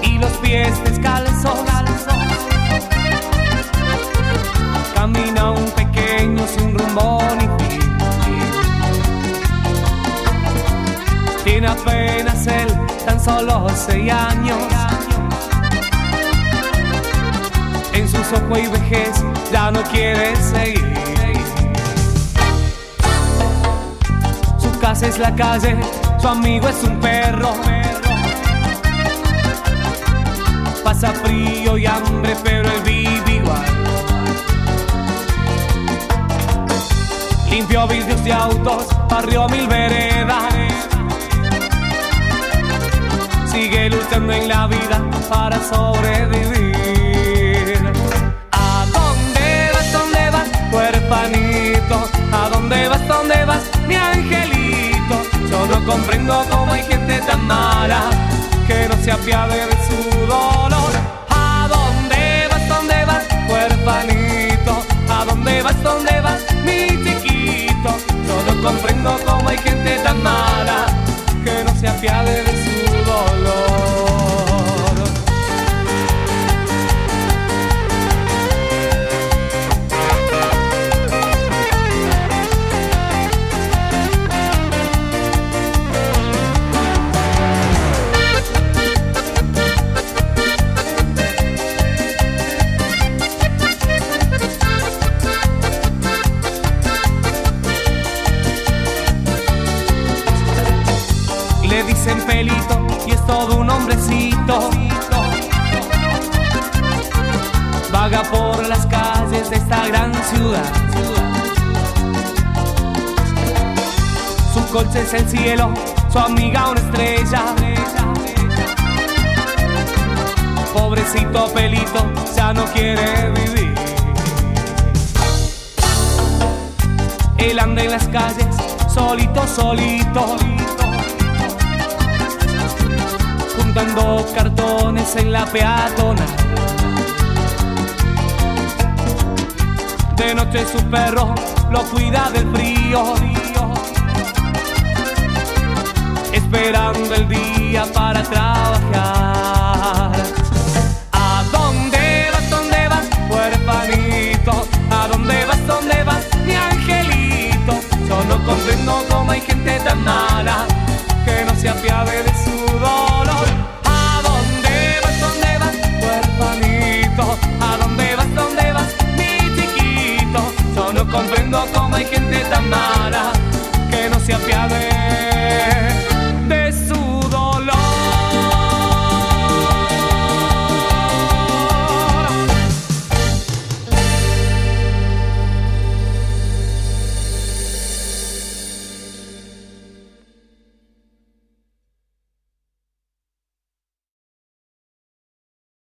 y los pies descalzos. Camina un pequeño sin rumbo ni fin. Tiene apenas él tan solo 6 años. En su soco y vejez ya no quiere seguir. Su casa es la calle, su amigo es un perro. Pasa frío y hambre, pero él vive igual. Limpió vidrios de autos, barrió 1000 veredas. Sigue luchando en la vida para sobrevivir. ¿A dónde vas, huerfanito? ¿A dónde vas, mi angelito? Yo no comprendo cómo hay gente tan mala que no se apiade de su dolor. ¿A dónde vas, huerfanito? ¿A dónde vas, mi chiquito? Yo no comprendo cómo hay gente tan mala que no se apiade de su dolor. Le dicen pelito y es todo un hombrecito. Vaga por las calles de esta gran ciudad. Su coche es el cielo, su amiga una estrella. Pobrecito pelito, ya no quiere vivir. Él anda en las calles, solito, juntando cartones en la peatonal. De noche su perro lo cuida del frío, esperando el día para trabajar. ¿A dónde vas, huerfanito? ¿A dónde vas, mi angelito? Yo no comprendo cómo hay gente tan mala que no se apiade de su dolor. ¿A dónde vas, huerfanito? ¿A dónde vas, mi chiquito? Yo no comprendo cómo hay gente tan mala que no se apiade